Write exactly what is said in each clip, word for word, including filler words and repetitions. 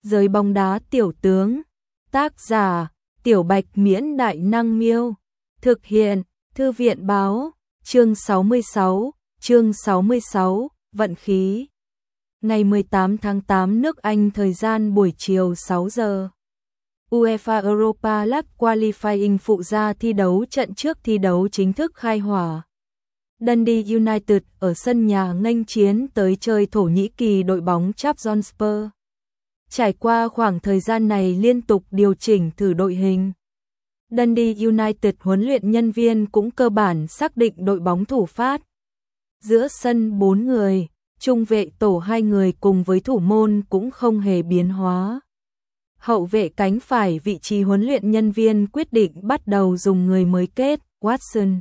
Giới bóng đá tiểu tướng. Tác giả: Tiểu Bạch Miễn Đại Năng Miêu. Thực hiện: Thư viện Báo. Chương sáu mươi sáu. Chương sáu mươi sáu. Vận khí. Ngày mười tám tháng tám nước Anh, thời gian buổi chiều sáu giờ. UEFA Europa League Qualifying phụ gia thi đấu trận trước thi đấu chính thức khai hỏa. Dundee United ở sân nhà nghênh chiến tới chơi Thổ Nhĩ Kỳ đội bóng Trabzonspor. Trải qua khoảng thời gian này liên tục điều chỉnh thử đội hình, Dundee United huấn luyện nhân viên cũng cơ bản xác định đội bóng thủ phát. Giữa sân bốn người, trung vệ tổ hai người cùng với thủ môn cũng không hề biến hóa. Hậu vệ cánh phải, vị trí huấn luyện nhân viên quyết định bắt đầu dùng người mới kết, Watson.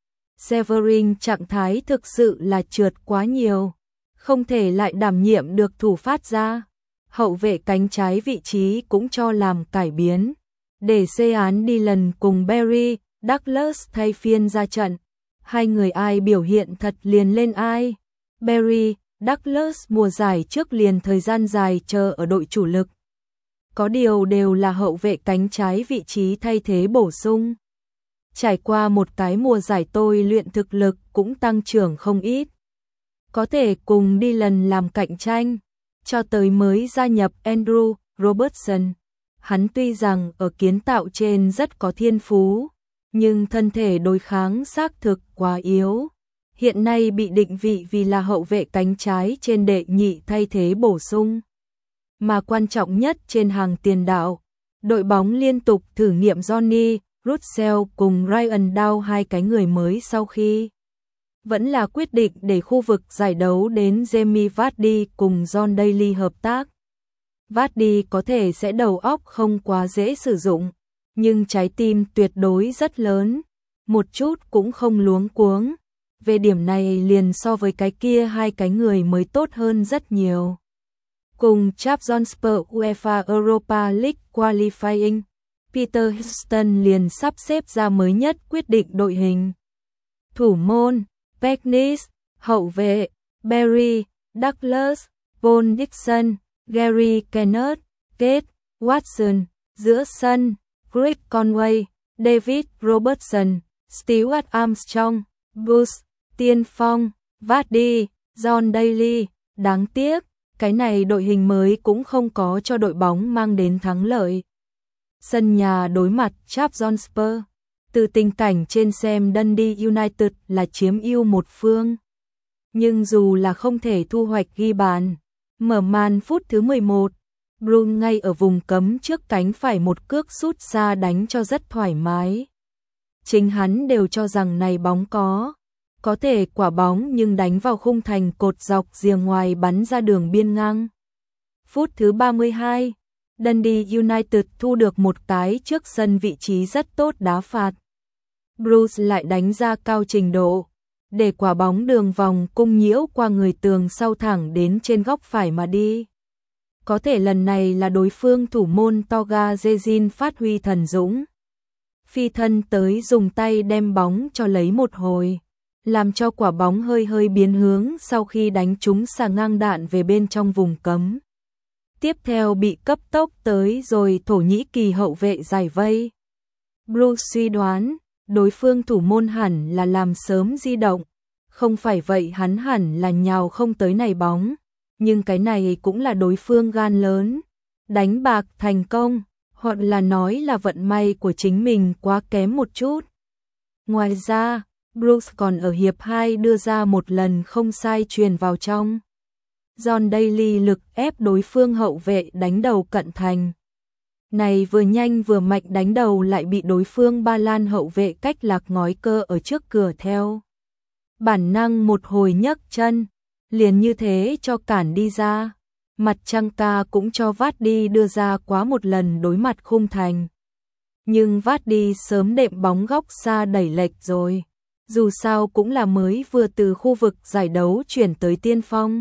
Severin trạng thái thực sự là trượt quá nhiều, không thể lại đảm nhiệm được thủ phát ra. Hậu vệ cánh trái vị trí cũng cho làm cải biến, để Sean Dillon cùng Barry Douglas thay phiên ra trận. Hai người ai biểu hiện thật liền lên ai. Barry Douglas mùa giải trước liền thời gian dài chờ ở đội chủ lực. Có điều đều là hậu vệ cánh trái vị trí thay thế bổ sung. Trải qua một cái mùa giải tôi luyện thực lực cũng tăng trưởng không ít. Có thể cùng Dillon làm cạnh tranh. Cho tới mới gia nhập Andrew Robertson. Hắn tuy rằng ở kiến tạo trên rất có thiên phú, nhưng thân thể đối kháng xác thực quá yếu. Hiện nay bị định vị vì là hậu vệ cánh trái trên đệ nhị thay thế bổ sung. Mà quan trọng nhất trên hàng tiền đạo, đội bóng liên tục thử nghiệm Johnny Russell cùng Ryan Dow, hai cái người mới sau khi vẫn là quyết định để khu vực giải đấu đến Jamie Vardy cùng John Daly hợp tác. Vardy có thể sẽ đầu óc không quá dễ sử dụng, nhưng trái tim tuyệt đối rất lớn, một chút cũng không luống cuống. Về điểm này liền so với cái kia hai cái người mới tốt hơn rất nhiều. Cùng Trabzonspor UEFA Europa League Qualifying, Peter Houston liền sắp xếp ra mới nhất quyết định đội hình. Thủ môn Peknis, hậu vệ Barry Douglas, Paul Dixon, Gary Kenneth, Kate Watson, giữa sân Greg Conway, David Robertson, Stuart Armstrong, Bruce Tiên Phong, Vardy, John Daly. Đáng tiếc, cái này đội hình mới cũng không có cho đội bóng mang đến thắng lợi. Sân nhà đối mặt Trabzonspor, từ tình cảnh trên xem Dundee United là chiếm ưu một phương. Nhưng dù là không thể thu hoạch ghi bàn, mở màn phút thứ mười một, Bruce ngay ở vùng cấm trước cánh phải một cước sút xa đánh cho rất thoải mái. Chính hắn đều cho rằng này bóng có có thể quả bóng, nhưng đánh vào khung thành cột dọc rìa ngoài bắn ra đường biên ngang. Phút thứ ba mươi hai, Dundee United thu được một cái trước sân vị trí rất tốt đá phạt. Bruce lại đánh ra cao trình độ, để quả bóng đường vòng cung nhiễu qua người tường sau thẳng đến trên góc phải mà đi. Có thể lần này là đối phương thủ môn Toga Zezin phát huy thần dũng. Phi thân tới dùng tay đem bóng cho lấy một hồi, làm cho quả bóng hơi hơi biến hướng sau khi đánh trúng xà ngang đạn về bên trong vùng cấm. Tiếp theo bị cấp tốc tới rồi Thổ Nhĩ Kỳ hậu vệ giải vây. Bruce suy đoán, đối phương thủ môn hẳn là làm sớm di động, không phải vậy hắn hẳn là nhào không tới này bóng, nhưng cái này cũng là đối phương gan lớn, đánh bạc thành công, hoặc là nói là vận may của chính mình quá kém một chút. Ngoài ra, Bruce còn ở hiệp hai đưa ra một lần không sai truyền vào trong. John Daly lực ép đối phương hậu vệ đánh đầu cận thành. Này vừa nhanh vừa mạnh đánh đầu lại bị đối phương Ba Lan hậu vệ cách lạc ngói cơ ở trước cửa theo. Bản năng một hồi nhấc chân, liền như thế cho cản đi ra. Mặt trăng ca cũng cho Vardy đưa ra quá một lần đối mặt khung thành. Nhưng Vardy sớm đệm bóng góc xa đẩy lệch rồi. Dù sao cũng là mới vừa từ khu vực giải đấu chuyển tới tiên phong.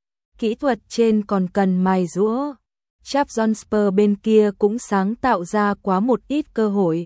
Kỹ thuật trên còn cần mài giũa. Trabzonspor bên kia cũng sáng tạo ra quá một ít cơ hội.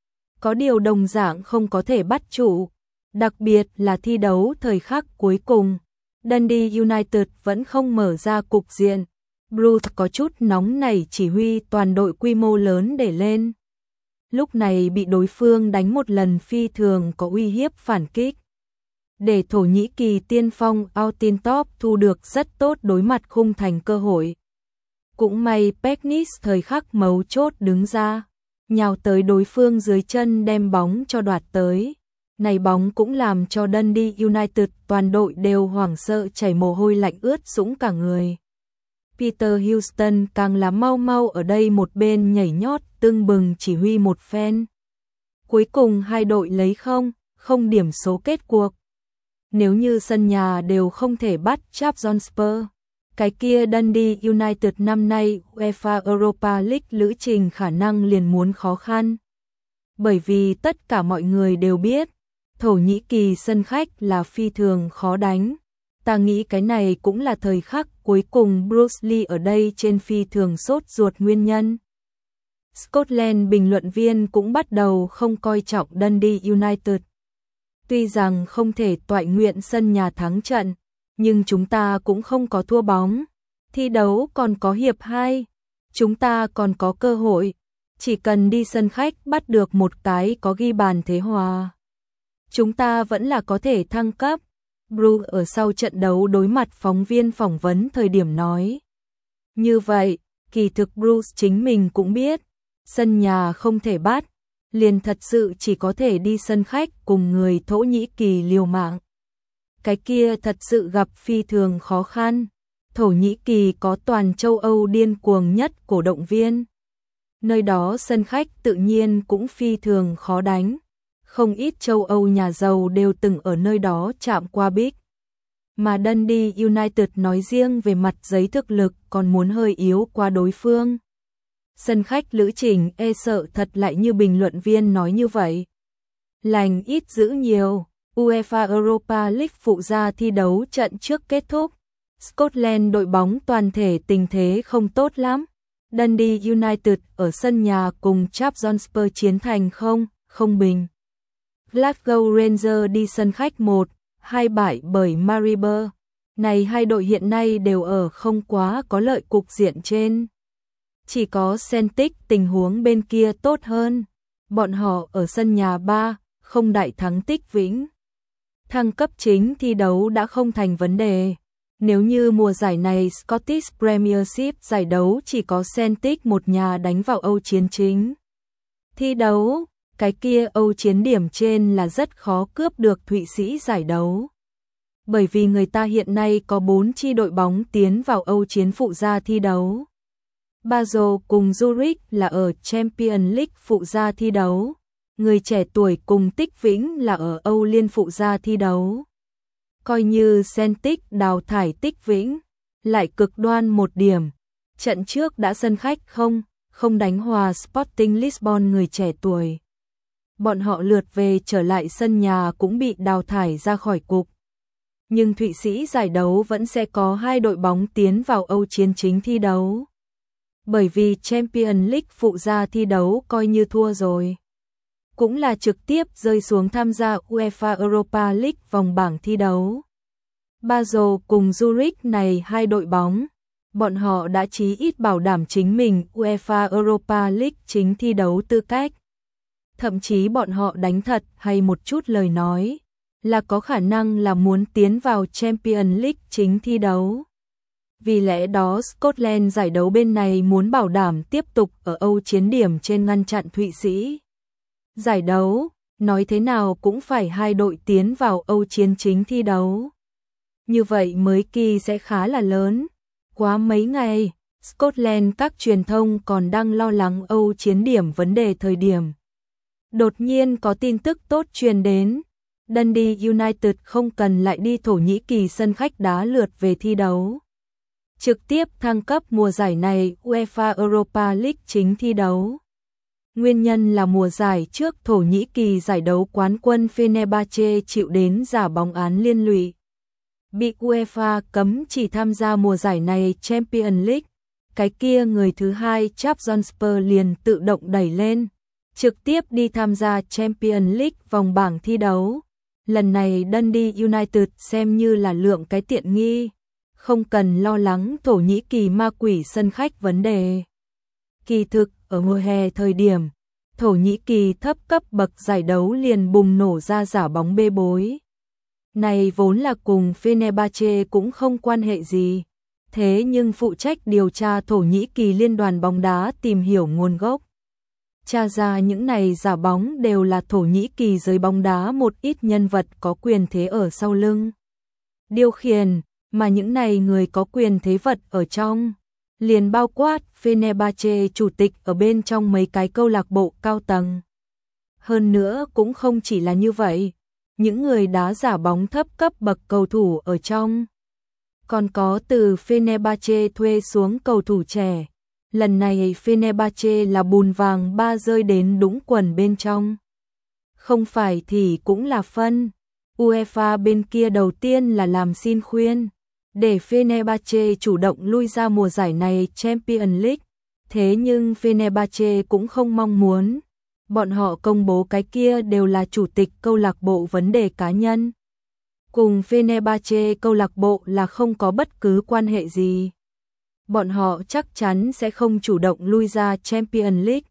Có điều đồng dạng không có thể bắt trụ. Đặc biệt là thi đấu thời khắc cuối cùng, Dundee United vẫn không mở ra cục diện. Bruce có chút nóng nảy chỉ huy toàn đội quy mô lớn để lên. Lúc này bị đối phương đánh một lần phi thường có uy hiếp phản kích. Để Thổ Nhĩ Kỳ tiên phong Altintop thu được rất tốt đối mặt khung thành cơ hội. Cũng may Peknis thời khắc mấu chốt đứng ra, nhào tới đối phương dưới chân đem bóng cho đoạt tới. Này bóng cũng làm cho Dundee United toàn đội đều hoảng sợ chảy mồ hôi lạnh ướt sũng cả người. Peter Houston càng là mau mau ở đây một bên nhảy nhót tưng bừng chỉ huy một phen. Cuối cùng hai đội lấy không, không điểm số kết cuộc. Nếu như sân nhà đều không thể bắt Trabzonspor, cái kia Dundee United năm nay UEFA Europa League lữ trình khả năng liền muốn khó khăn. Bởi vì tất cả mọi người đều biết, Thổ Nhĩ Kỳ sân khách là phi thường khó đánh. Ta nghĩ cái này cũng là thời khắc cuối cùng Bruce Lee ở đây trên phi thường sốt ruột nguyên nhân. Scotland bình luận viên cũng bắt đầu không coi trọng Dundee United. Tuy rằng không thể toại nguyện sân nhà thắng trận, nhưng chúng ta cũng không có thua bóng. Thi đấu còn có hiệp hai, chúng ta còn có cơ hội. Chỉ cần đi sân khách bắt được một cái có ghi bàn thế hòa, chúng ta vẫn là có thể thăng cấp. Bruce ở sau trận đấu đối mặt phóng viên phỏng vấn thời điểm nói. Như vậy, kỳ thực Bruce chính mình cũng biết, sân nhà không thể bắt, liền thật sự chỉ có thể đi sân khách cùng người Thổ Nhĩ Kỳ liều mạng. Cái kia thật sự gặp phi thường khó khăn. Thổ Nhĩ Kỳ có toàn châu Âu điên cuồng nhất cổ động viên. Nơi đó sân khách tự nhiên cũng phi thường khó đánh. Không ít châu Âu nhà giàu đều từng ở nơi đó chạm qua bích. Mà Dundee United nói riêng về mặt giấy thực lực còn muốn hơi yếu qua đối phương. Sân khách lữ trình e sợ thật lại như bình luận viên nói như vậy. Lành ít giữ nhiều. UEFA Europa League phụ gia thi đấu trận trước kết thúc. Scotland đội bóng toàn thể tình thế không tốt lắm. Dundee United ở sân nhà cùng Trabzonspor chiến thành không, không bình. Glasgow Rangers đi sân khách một, hai bại bởi Maribor. Này hai đội hiện nay đều ở không quá có lợi cục diện trên. Chỉ có Celtic tình huống bên kia tốt hơn. Bọn họ ở sân nhà ba, không đại thắng Tích Vĩnh. Thăng cấp chính thi đấu đã không thành vấn đề. Nếu như mùa giải này Scottish Premiership giải đấu chỉ có Celtic một nhà đánh vào Âu chiến chính thi đấu, cái kia Âu chiến điểm trên là rất khó cướp được Thụy Sĩ giải đấu. Bởi vì người ta hiện nay có bốn chi đội bóng tiến vào Âu chiến phụ gia thi đấu. Basel cùng Zurich là ở Champions League phụ gia thi đấu. Người trẻ tuổi cùng Tích Vĩnh là ở Âu Liên phụ gia thi đấu. Coi như Celtic đào thải Tích Vĩnh, lại cực đoan một điểm. Trận trước đã sân khách không, không đánh hòa Sporting Lisbon người trẻ tuổi. Bọn họ lượt về trở lại sân nhà cũng bị đào thải ra khỏi cục. Nhưng Thụy Sĩ giải đấu vẫn sẽ có hai đội bóng tiến vào Âu chiến chính thi đấu. Bởi vì Champions League phụ gia thi đấu coi như thua rồi. Cũng là trực tiếp rơi xuống tham gia UEFA Europa League vòng bảng thi đấu. Basel cùng Zurich này hai đội bóng, bọn họ đã chí ít bảo đảm chính mình UEFA Europa League chính thi đấu tư cách. Thậm chí bọn họ đánh thật hay một chút lời nói, là có khả năng là muốn tiến vào Champions League chính thi đấu. Vì lẽ đó Scotland giải đấu bên này muốn bảo đảm tiếp tục ở Âu chiến điểm trên ngăn chặn Thụy Sĩ. Giải đấu, nói thế nào cũng phải hai đội tiến vào Âu chiến chính thi đấu. Như vậy mới kỳ sẽ khá là lớn. Quá mấy ngày, Scotland các truyền thông còn đang lo lắng Âu chiến điểm vấn đề thời điểm. Đột nhiên có tin tức tốt truyền đến. Dundee United không cần lại đi Thổ Nhĩ Kỳ sân khách đá lượt về thi đấu. Trực tiếp thăng cấp mùa giải này UEFA Europa League chính thi đấu. Nguyên nhân là mùa giải trước Thổ Nhĩ Kỳ giải đấu quán quân Fenerbahce chịu đến giả bóng án liên lụy. Bị UEFA cấm chỉ tham gia mùa giải này Champions League. Cái kia người thứ hai Trabzonspor liền tự động đẩy lên. Trực tiếp đi tham gia Champions League vòng bảng thi đấu. Lần này Dundee United xem như là lượng cái tiện nghi. không cần lo lắng Thổ Nhĩ Kỳ ma quỷ sân khách vấn đề. Kỳ thực, ở mùa hè thời điểm, Thổ Nhĩ Kỳ thấp cấp bậc giải đấu liền bùng nổ ra giả bóng bê bối. Này vốn là cùng Fenerbahce cũng không quan hệ gì. Thế nhưng phụ trách điều tra Thổ Nhĩ Kỳ Liên đoàn bóng đá tìm hiểu nguồn gốc. Tra ra những này giả bóng đều là Thổ Nhĩ Kỳ giới bóng đá một ít nhân vật có quyền thế ở sau lưng điều khiển, mà những này người có quyền thế vật ở trong liền bao quát Fenerbahce chủ tịch ở bên trong mấy cái câu lạc bộ cao tầng. Hơn nữa cũng không chỉ là như vậy, những người đá giả bóng thấp cấp bậc cầu thủ ở trong còn có từ Fenerbahce thuê xuống cầu thủ trẻ. Lần này Fenerbahce là bùn vàng ba rơi đến đúng quần bên trong. Không phải thì cũng là phân. UEFA bên kia đầu tiên là làm xin khuyên để Fenerbahce chủ động lui ra mùa giải này Champions League. Thế nhưng Fenerbahce cũng không mong muốn. Bọn họ công bố cái kia đều là chủ tịch câu lạc bộ vấn đề cá nhân. Cùng Fenerbahce câu lạc bộ là không có bất cứ quan hệ gì. Bọn họ chắc chắn sẽ không chủ động lui ra Champions League.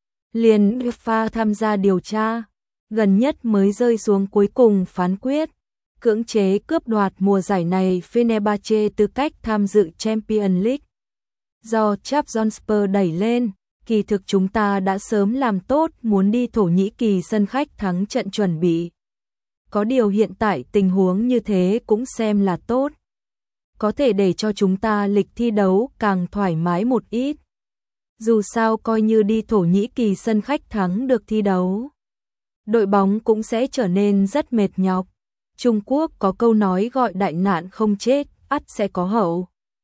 Liền UEFA tham gia điều tra, gần nhất mới rơi xuống cuối cùng phán quyết, cưỡng chế cướp đoạt mùa giải này Fenerbahce tư cách tham dự Champions League. Do Trabzonspor đẩy lên, kỳ thực chúng ta đã sớm làm tốt muốn đi Thổ Nhĩ Kỳ sân khách thắng trận chuẩn bị. Có điều hiện tại tình huống như thế cũng xem là tốt. Có thể để cho chúng ta lịch thi đấu càng thoải mái một ít. Dù sao coi như đi Thổ Nhĩ Kỳ sân khách thắng được thi đấu, đội bóng cũng sẽ trở nên rất mệt nhọc. Trung Quốc có câu nói gọi đại nạn không chết, ắt sẽ có hậu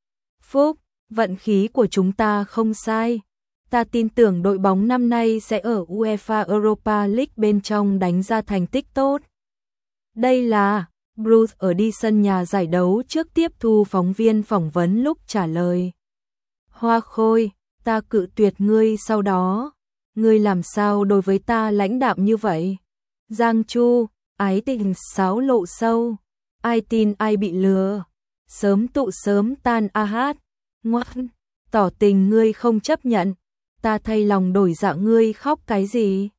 phúc, vận khí của chúng ta không sai. Ta tin tưởng đội bóng năm nay sẽ ở UEFA Europa League bên trong đánh ra thành tích tốt. Đây là Bruce ở đi sân nhà giải đấu trước tiếp thu phóng viên phỏng vấn lúc trả lời. Hoa Khôi, ta cự tuyệt ngươi sau đó. Ngươi làm sao đối với ta lãnh đạm như vậy? Giang Chu, ái tình xáo lộ sâu. Ai tin ai bị lừa. Sớm tụ sớm tan a hát. Ngoan, tỏ tình ngươi không chấp nhận. Ta thay lòng đổi dạ ngươi khóc cái gì?